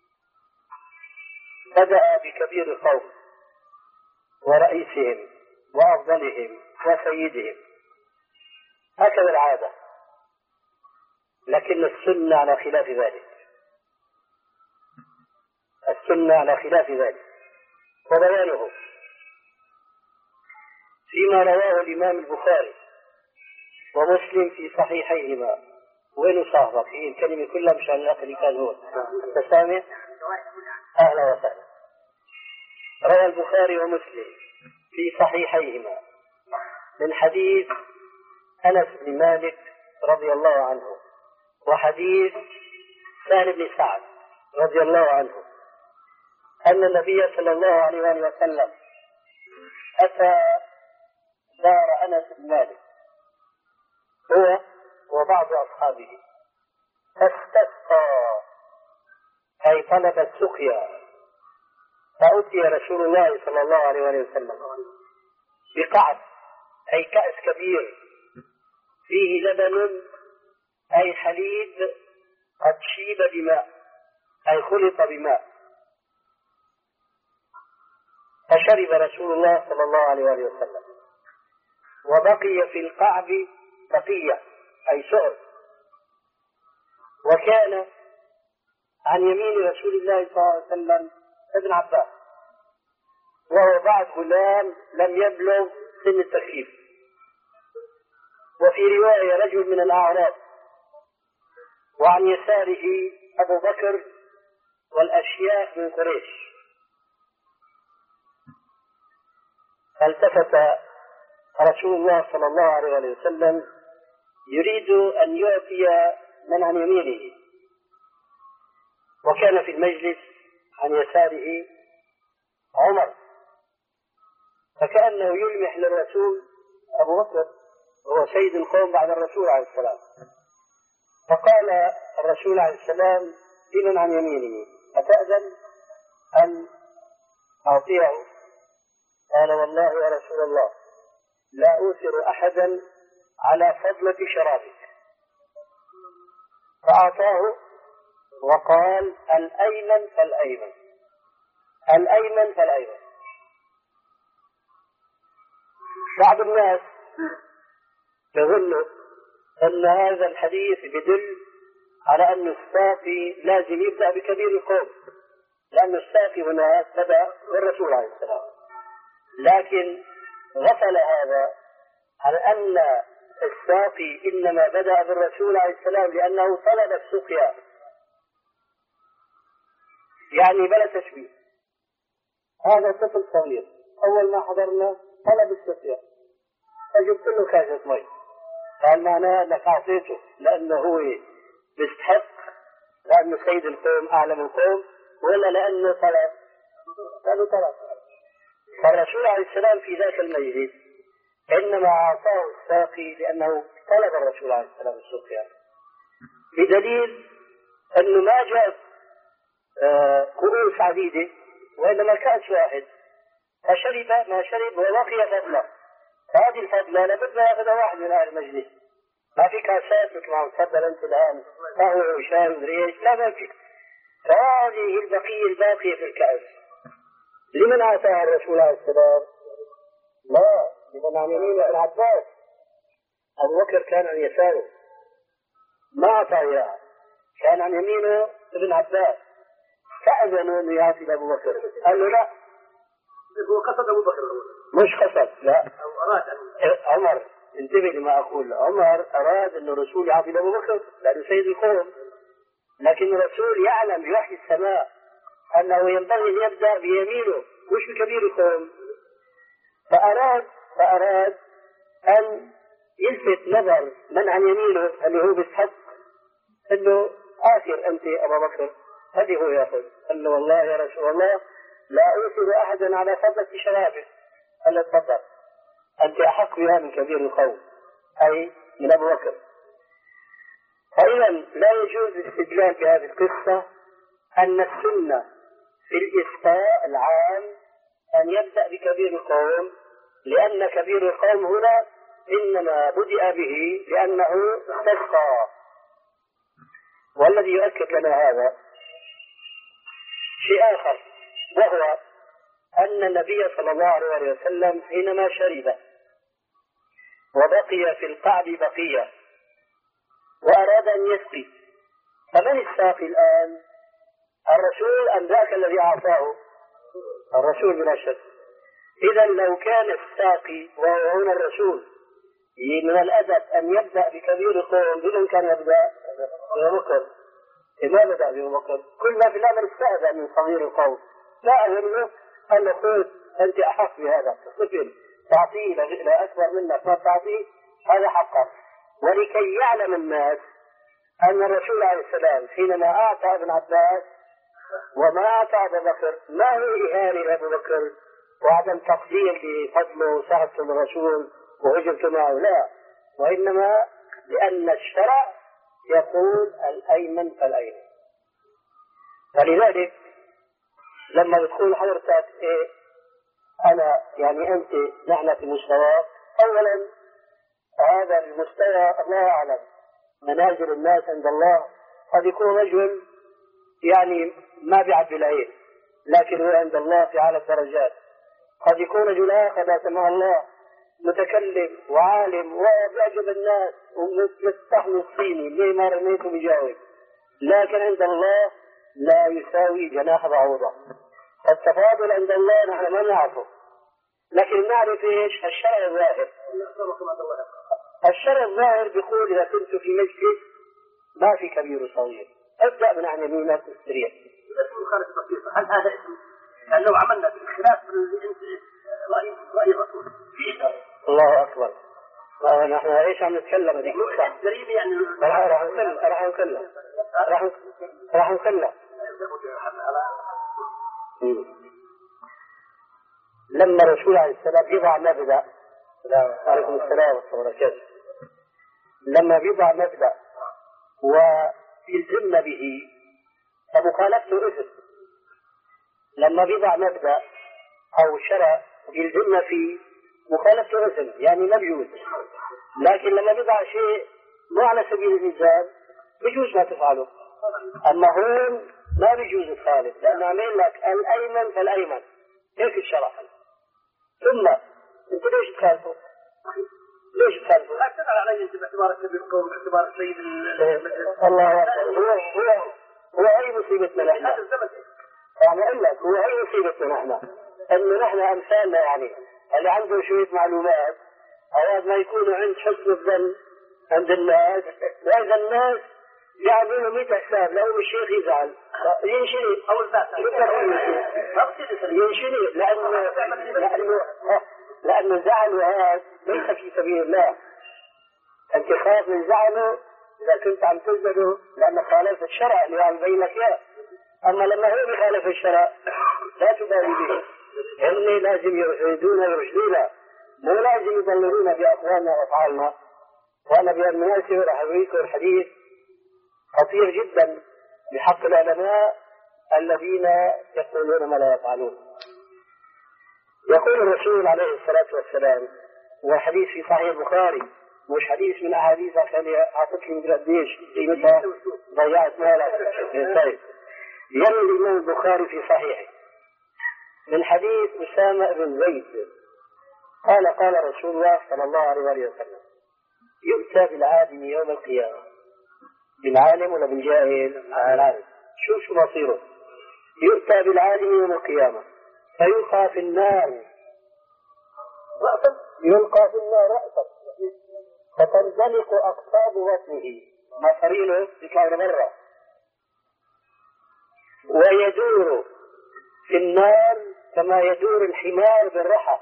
بدأ بكبير القوم ورئيسهم وأفضلهم وسيدهم، هكذا العادة. لكن السنة على خلاف ذلك، السنة على خلاف ذلك، وبيانه فيما رواه الإمام البخاري ومسلم في صحيحيهما. وين صاحبك؟ هي الكلمة كلها مشان الأخ اللي كان هون. أنت سامع؟ أهلا وسهلا. روى البخاري ومسلم في صحيحيهما من حديث أنس بن مالك رضي الله عنه وحديث سهل بن سعد رضي الله عنه أن النبي صلى الله عليه وسلم أتى دار أنس بن مالك هو وبعض أصحابه فاستسقى، أي طلب السقيا. فأتي رسول الله صلى الله عليه وسلم بقعب، أي كأس كبير فيه لبن، أي حليب قد شيب بماء، أي خلط بماء. فشرب رسول الله صلى الله عليه وسلم، وبقي في القعب بقية، أي سؤر. وكان عن يمين رسول الله صلى الله عليه وسلم ابن عباس، وهو بعد غلام لم يبلغ سن التكليف. وفي رواية رجل من الأعراب، وعن يساره أبو بكر والأشياخ من قريش. فالتفت رسول الله صلى الله عليه وسلم يريد أن يعطي من عن يمينه، وكان في المجلس عن يساره عمر، فكأنه يلمح للرسول أبو بكر وهو سيد القوم بعد الرسول عليه السلام. فقال الرسول عليه السلام لمن عن يمينه: أتأذن أن أعطيه؟ قال: والله يا رسول الله لا أوثر أحدا على فضلة شرابك. فأعطاه وقال: الأيمن فالأيمن، الأيمن فالأيمن. بعض الناس يظن أن هذا الحديث يدل على أن الساقي لازم يبدأ بكبير القوم، لأن الساقي هنا بدأ بالرسول عليه السلام. لكن غفل هذا على أن الساقي إنما بدأ بالرسول عليه السلام لأنه طلب السقيا، يعني بلا تشبيه. هذا طفل صغير أول ما حضرنا طلب السقيا، فجبت له كاسة مي، قال: معناه أنك أعطيته لأنه هو بيستحق، لأنه سيد القوم أعلم القوم، ولا لأنه طلب؟ لأنه طلب. فالرسول عليه السلام في ذاك المجلس إنما أعطاه الساقي لأنه طلب الرسول عليه السلام السقيا، بدليل أنه ما جاء كؤوس عديدة وإنما كأس واحد، فشرب ما شرب وبقي فضله، هذه الفضلة لابد ما يأخذها واحد من أهل المجلس. ما في كاسات مثل ما تفضل أنت الآن قهوة وشاي وريش، لا ما في. فهذه البقية الباقية في الكأس لمن أعطاها الرسول عليه السلام؟ لا، لمن عن يمين ابن عباس. أبو بكر كان عن يساره ما أعطاه إياها، كان عن يمينه ابن عباس، فأذنوا أنه يعطي لأبو بكر، قال له لا. هو قصد أبو بكر مش قصد، لا، أو أراد عمر. انتبه لما أقول. عمر أراد أن الرسول يعطي لأبو بكر لأنه سيد القوم، لكن الرسول يعلم بوحي السماء أنه ينبغي أن يبدأ بيمينه مش بكبير القوم، فأراد فأراد أن يلفت نظر من عن يمينه اللي هو بيستحق أنه آخر أنت أبا بكر، هذه هو يأخذ. قال له والله يا رسول الله لا أوصل أحدا على فضلة شرابه. قال له تفضل، أنت أحق بها من كبير القوم، أي من أبو بكر. فإذا لا يجوز الاستدلال بهذه القصة أن السنة في الإسقاء العام أن يبدأ بكبير القوم، لأن كبير القوم هنا إنما بدأ به لأنه استسقى. والذي يؤكد لنا هذا شيء آخر، وهو أن النبي صلى الله عليه وسلم حينما شرب وبقي في القعب بقية وأراد أن يسقي، فمن الساقي الآن؟ الرسول أم ذاك الذي أعطاه؟ الرسول بلا شك. إذا لو كان الساقي وهو هنا الرسول من الأدب أن يبدأ بكبير القوم، بمن كان يبدأ؟ بأبو بكر. ما بدأ بأبو بكر؟ كل ما في الأمر استأذن من صغير القوم، لا أهمه أن خذ أنت أحق بهذا، طفل تعطيه لا أكبر منك ما تعطيه، هذا حقا. ولكي يعلم الناس أن الرسول عليه السلام حينما أعطى ابن عباس وما أعطى أبو بكر ما هو إهانة لأبو بكر وعدم تقدير لفضله وصحبة الرسول وهجرت معه، لا، وإنما لأن الشرع يقول الأيمن فالأيمن. فلذلك لما بتقول حضرتك إيه أنا يعني أنت نحن في مستوى، أولا هذا المستوى الله أعلم، منازل الناس عند الله قد يكون رجل يعني ما بيعد بالعين، لكن هو عند الله في أعلى الدرجات. قد يكون رجل آخر لا سمح الله متكلم وعالم وبيعجب الناس ومستحمل الصيني ليه ما رميته بيجاوب، لكن عند الله لا يساوي جناح بعوضة. التفاضل عند الله نحن ما نعرفه، لكن نعرف ايش؟ الشرع الظاهر. الشرع الظاهر بيقول إذا كنت في مجلس ما في كبير وصغير ابدأ من عن يمينك واستريح. هل هذا اسم؟ يعني لو عملنا بالخلاف رأي رأي الرسول الله أكبر. نحن ايش عم نتكلم هذيك الساعة؟ يعني راح نكلم راح نكلم راح راح نكلم لما الرسول عليه السلام يضع مبدأ، عليكم السلام ورحمة الله وبركاته، لما يضع مبدأ ويلزمنا به فمخالفته إثم. لما يضع مبدأ أو شرع يلزمنا فيه مخالفته إثم، يعني ما بيجوز. لكن لما يضع شيء مو على سبيل الإلزام بيجوز ما تفعله. أما هون ما بيجوز تخالف، لأنه عمل لك الأيمن فالأيمن، هيك الشرع. ثم انت ليش تخالفه؟ ليش تخالفه؟ لا تسأل علي انت باعتبار كبير القوم باعتبار السيد الله أكبر. هو هو هو أي مصيبتنا نحن؟ يعني أقول لك هو أي مصيبتنا نحن؟ إنه نحن أمثالنا يعني اللي عنده شوية معلومات أوقات ما يكونوا عند حسن الظن عند الناس، وإذا الناس يعملوا مئة حساب لو الشيخ يزعل ينشري أو الفاتح ينشري لأنه لأنه لأنه زعله هذا ليس في سبيل الله. أنت خاف من زعله إذا كنت عم تزعله لأنه خالف الشرع اللي عم بينك إياه. أما لما هو بخالف الشرع لا تبالي به، هم لازم يريدون يرشدونا، مو لازم يضللونا بأقوالنا وأفعالنا. وأنا بالمناسبة راح أوريكم الحديث خطير جدا بحق العلماء الذين يقولون ما لا يفعلون. يقول الرسول عليه الصلاة والسلام، وحديث في صحيح البخاري، مش حديث من أحاديث عشان أعطتني من قديش قيمتها ضيعت مالك. طيب، يروي الإمام البخاري في صحيحه من حديث أسامة بن زيد قال قال رسول الله صلى الله عليه وسلم: يؤتى بالعالم يوم القيامة. بالعالم ولا بالجاهل؟ العالم. شوف شو مصيره. يؤتى بالعالم يوم القيامة فيلقى في النار رأسا، يلقى في النار رأسا فتنزلق أقطاب بطنه، مصارينه بكون مرة، ويدور في النار كما يدور الحمار بالرحى،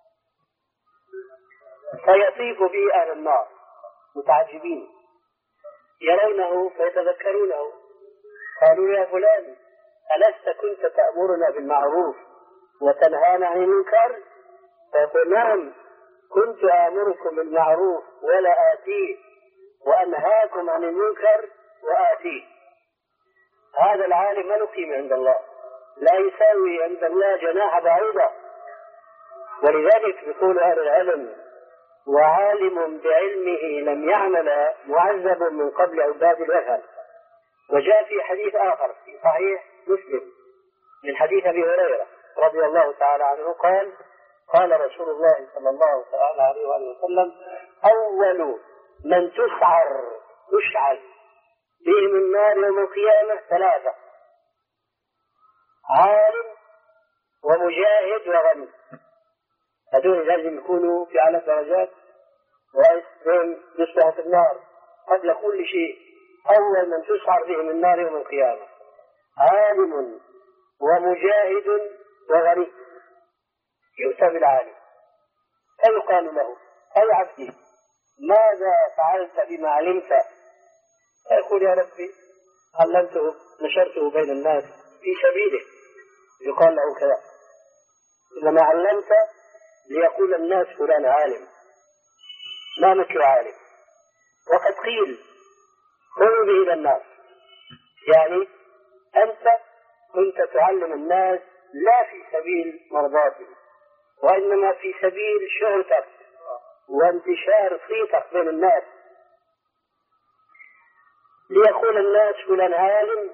فيطيف به أهل النار متعجبين يرونه فيتذكرونه، قالوا: يا فلان ألست كنت تأمرنا بالمعروف وتنهانا عن المنكر؟ فيقول: نعم، كنت آمركم بالمعروف ولا آتيه، وأنهاكم عن المنكر وآتيه. هذا العالم ما له قيمة عند الله، لا يساوي عند الله جناح بعوضة. ولذلك يقول أهل العلم: وعالم بعلمه لم يعمل معذب من قبل عباد الأهل. وجاء في حديث آخر في صحيح مسلم من حديث أبي هريرة رضي الله تعالى عنه قال: قال رسول الله صلى الله تعالى عليه وسلم: أول من تسعر تشعل بهم النار يوم القيامة ثلاثة: عالم ومجاهد وغني. هذول لازم يكونوا في أعلى درجات ويستوون يصبحوا في النار قبل كل شيء. أول من تسعر بهم النار يوم القيامة عالم ومجاهد وغني. يؤتى بالعالم فيقال له: أي عبدي ماذا فعلت بما علمت؟ فيقول: يا ربي علمته نشرته بين الناس في سبيله. يقال له كذا: لما علمت ليقول الناس فلان عالم، ما مثل عالم. وقد قيل: خذوا به إلى الناس، يعني أنت كنت تعلم الناس لا في سبيل مرضاتهم، وإنما في سبيل شهرتك وانتشار صيتك بين الناس، ليقول الناس فلان عالم،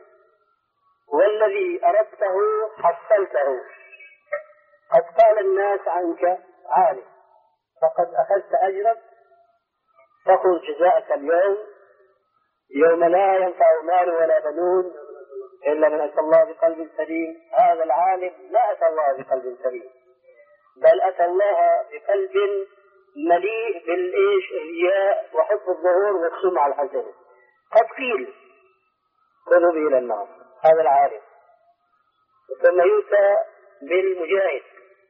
والذي أردته حصلته. قد قال الناس عنك عالم فقد أخذت أجرك، فقل جزاءك اليوم يوم لا ينفع مال ولا بنون إلا من أتى الله بقلب سليم. هذا العالم لا أتى الله بقلب سليم، بل أتى الله بقلب مليء بالإيش الرياء وحب الظهور والسمعة الحسنة. قد قيل: خذوا به إلى النار. هذا العالم. ثم يؤتى بالمجاهد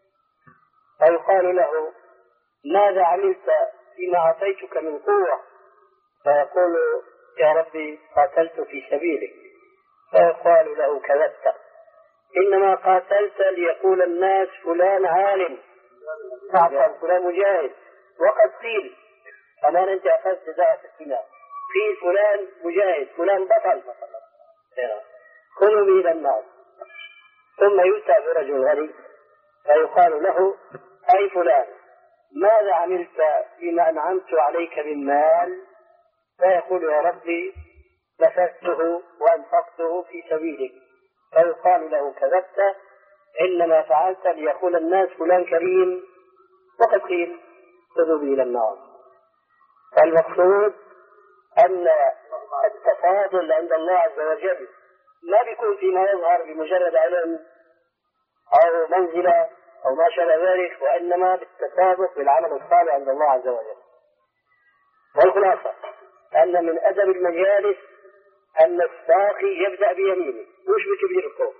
فيقال له: ماذا عملت فيما أعطيتك من قوة؟ فيقول: يا ربي قاتلت في سبيلك. فيقال له: كذبت، إنما قاتلت ليقول الناس فلان عالم، تعطى فلان مجاهد. وقد قيل: أنا أنت أخذت ذات السلاح في فلان مجاهد فلان بطل، خذوا به إلى النار. ثم يؤتى برجل غني فيقال له: أي فلان ماذا عملت فيما أنعمت عليك من مال؟ فيقول: يا ربي بسطته وأنفقته في سبيلك. فيقال له: كذبت، إنما فعلت ليقول الناس فلان كريم. وقد قيل: خذوا به إلى النار. فالمقصود أن التفاضل عند الله عز وجل ما بيكون فيما يظهر بمجرد علم أو منزلة أو ما شابه ذلك، وإنما بالتسابق بالعمل الصالح عند الله عز وجل. والخلاصة أن من أدب المجالس أن الساقي يبدأ بيمينه مش بكبير الكوب،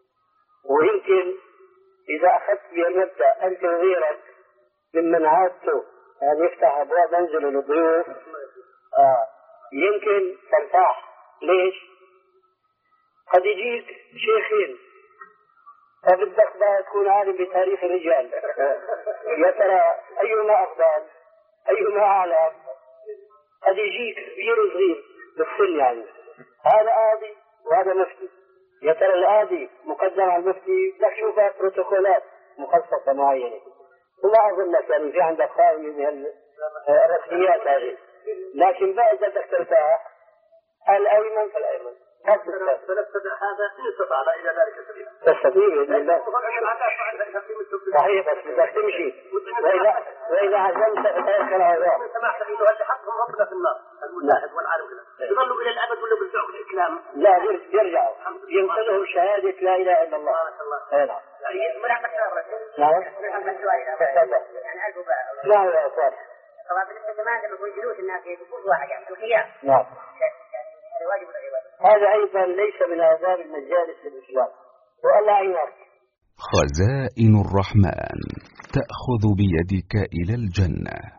ويمكن إذا أخذت بالمبدأ أنت وغيرك ممن عادته أن يفتح أبواب منزل للضيوف آه. يمكن ترتاح. ليش؟ قد يجيك شيخين فبدك بقى تكون عالم بتاريخ الرجال. يا ترى أيهما أفضل؟ أيهما أعلى؟ قد يجيك كبير وصغير بالسن يعني، هذا قاضي وهذا مفتي. يا ترى القاضي مقدم على المفتي، بدك تشوفها بروتوكولات مخصصة معينة. وما أظن لك يعني في عندك قائمة من الرسميات هذه، لكن بقى إذا بدك ترتاح الأيمن فالأيمن. فنستطيع هذا إن استطعنا إلى ذلك سبيلا. تستطيع بإذن الله. صحيح، بس بدك تمشي، وإذا وإذا عزمت فتيسر هذا. من سماحة إنه هذا حقهم ربنا في النار، المجاهد والعالم كذا. يظلوا إلى الأبد ولا بيرجعوا بالإسلام؟ لا، يرجعوا ينقلهم شهادة لا إله إلا الله. ما شاء الله. نعم. ملاحظة نعم. نعم يا أخوان. طبعا بالنسبة للجماعة لما يقول جلوس الناس يقول واحد يعني الخيار. نعم. يعني واجب ولا غير هذا أيضا ليس من آداب المجالس في الإسلام. والله يعينك. خزائن الرحمن تأخذ بيدك إلى الجنة.